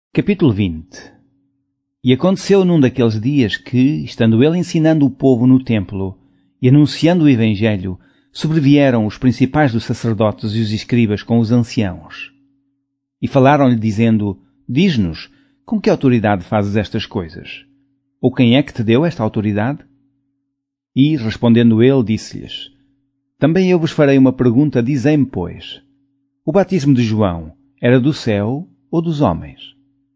Capítulo 20. E aconteceu num daqueles dias que, estando ele ensinando o povo no templo e anunciando o Evangelho, sobrevieram os principais dos sacerdotes e os escribas com os anciãos. E falaram-lhe dizendo: Diz-nos, com que autoridade fazes estas coisas? Ou quem é que te deu esta autoridade? E, respondendo ele, disse-lhes: Também eu vos farei uma pergunta, dizei-me, pois, o batismo de João era do céu ou dos homens?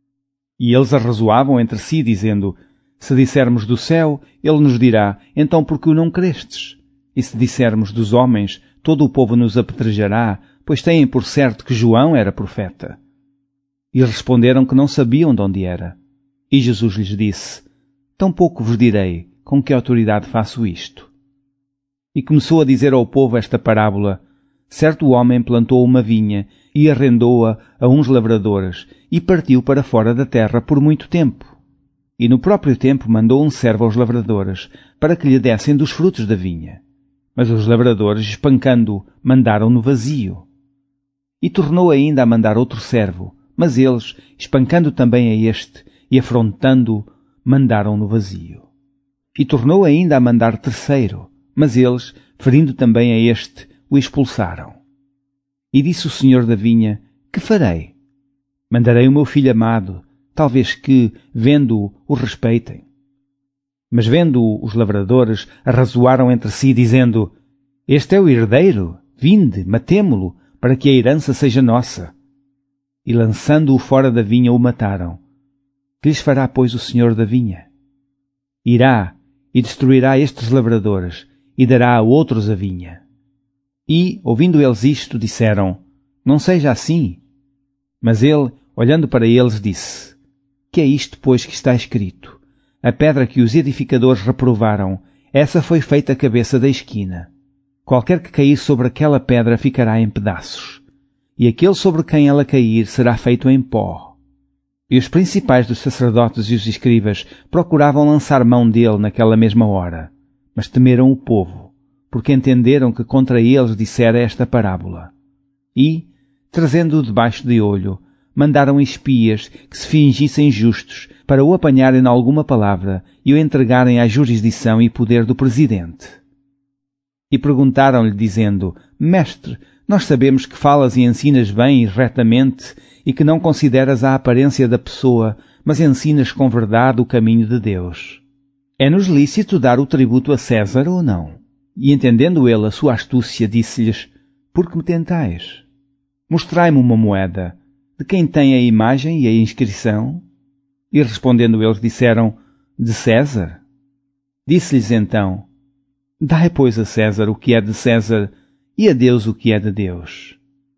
E eles arrazoavam entre si, dizendo: Se dissermos do céu, ele nos dirá: Então por que o não crestes? E se dissermos dos homens, todo o povo nos apedrejará, pois têm por certo que João era profeta. E responderam que não sabiam de onde era. E Jesus lhes disse: Tampouco vos direi com que autoridade faço isto. E começou a dizer ao povo esta parábola: Certo homem plantou uma vinha e arrendou-a a uns lavradores e partiu para fora da terra por muito tempo. E no próprio tempo mandou um servo aos lavradores para que lhe dessem dos frutos da vinha. Mas os lavradores, espancando-o, mandaram-no vazio. E tornou ainda a mandar outro servo, mas eles, espancando também a este e afrontando-o, mandaram-no vazio. E tornou ainda a mandar terceiro, mas eles, ferindo também a este, o expulsaram. E disse o senhor da vinha: Que farei? Mandarei o meu filho amado, talvez que, vendo-o, o respeitem. Mas vendo-o, os lavradores arrazoaram entre si, dizendo: Este é o herdeiro, vinde, matemo-lo, para que a herança seja nossa. E lançando-o fora da vinha, o mataram. Que lhes fará, pois, o senhor da vinha? Irá e destruirá estes lavradores, e dará a outros a vinha. E, ouvindo eles isto, disseram: Não seja assim. Mas ele, olhando para eles, disse: Que é isto, pois, que está escrito? A pedra que os edificadores reprovaram, essa foi feita a cabeça da esquina. Qualquer que cair sobre aquela pedra ficará em pedaços, e aquele sobre quem ela cair será feito em pó. E os principais dos sacerdotes e os escribas procuravam lançar mão dele naquela mesma hora, mas temeram o povo, porque entenderam que contra eles dissera esta parábola. E, trazendo-o debaixo de olho, mandaram espias que se fingissem justos para o apanharem em alguma palavra e o entregarem à jurisdição e poder do presidente. E perguntaram-lhe, dizendo: Mestre, nós sabemos que falas e ensinas bem e retamente e que não consideras a aparência da pessoa, mas ensinas com verdade o caminho de Deus. É-nos lícito dar o tributo a César ou não? E entendendo ele a sua astúcia, disse-lhes: Por que me tentais? Mostrai-me uma moeda. De quem tem a imagem e a inscrição? E respondendo eles disseram: De César. Disse-lhes então: Dai, pois, a César o que é de César, e a Deus o que é de Deus.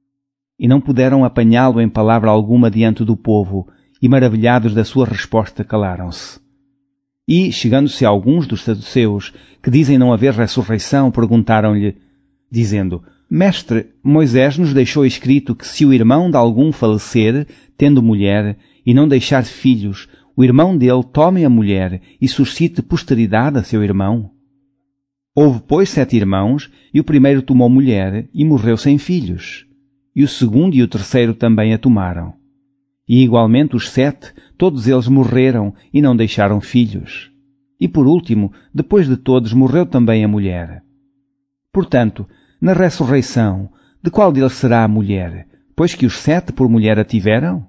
E não puderam apanhá-lo em palavra alguma diante do povo, e maravilhados da sua resposta calaram-se. E, chegando-se a alguns dos saduceus, que dizem não haver ressurreição, perguntaram-lhe, dizendo: Mestre, Moisés nos deixou escrito que se o irmão de algum falecer, tendo mulher, e não deixar filhos, o irmão dele tome a mulher e suscite posteridade a seu irmão. Houve, pois, 7 irmãos, e o primeiro tomou mulher e morreu sem filhos. E o segundo e o terceiro também a tomaram. E igualmente os 7, todos eles morreram e não deixaram filhos. E por último, depois de todos, morreu também a mulher. Portanto, na ressurreição, de qual deles será a mulher, pois que os 7 por mulher a tiveram?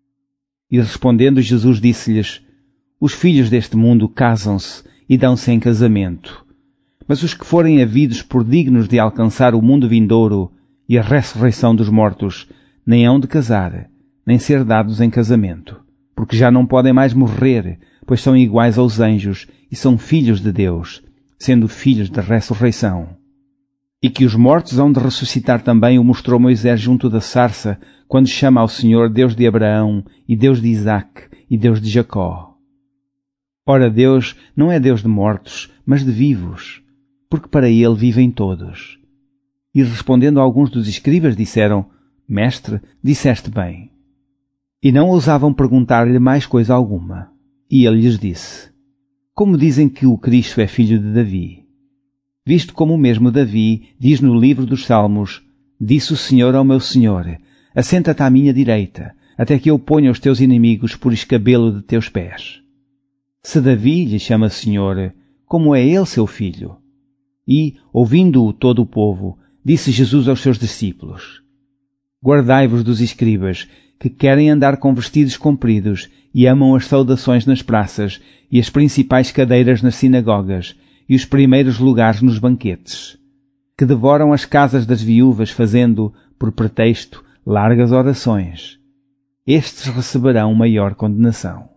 E respondendo, Jesus disse-lhes: Os filhos deste mundo casam-se e dão-se em casamento. Mas os que forem havidos por dignos de alcançar o mundo vindouro e a ressurreição dos mortos, nem hão de casar, nem ser dados em casamento, porque já não podem mais morrer, pois são iguais aos anjos e são filhos de Deus, sendo filhos da ressurreição. E que os mortos hão de ressuscitar também o mostrou Moisés junto da sarça, quando chama ao Senhor Deus de Abraão, e Deus de Isaque, e Deus de Jacó. Ora, Deus não é Deus de mortos, mas de vivos, porque para ele vivem todos. E respondendo alguns dos escribas disseram: Mestre, disseste bem. E não ousavam perguntar-lhe mais coisa alguma. E ele lhes disse: Como dizem que o Cristo é filho de Davi? Visto como o mesmo Davi diz no livro dos Salmos: Disse o Senhor ao meu Senhor: Assenta-te à minha direita, até que eu ponha os teus inimigos por escabelo de teus pés. Se Davi lhe chama Senhor, como é ele seu filho? E, ouvindo-o todo o povo, disse Jesus aos seus discípulos: Guardai-vos dos escribas, que querem andar com vestidos compridos e amam as saudações nas praças e as principais cadeiras nas sinagogas e os primeiros lugares nos banquetes, que devoram as casas das viúvas fazendo, por pretexto, largas orações. Estes receberão maior condenação.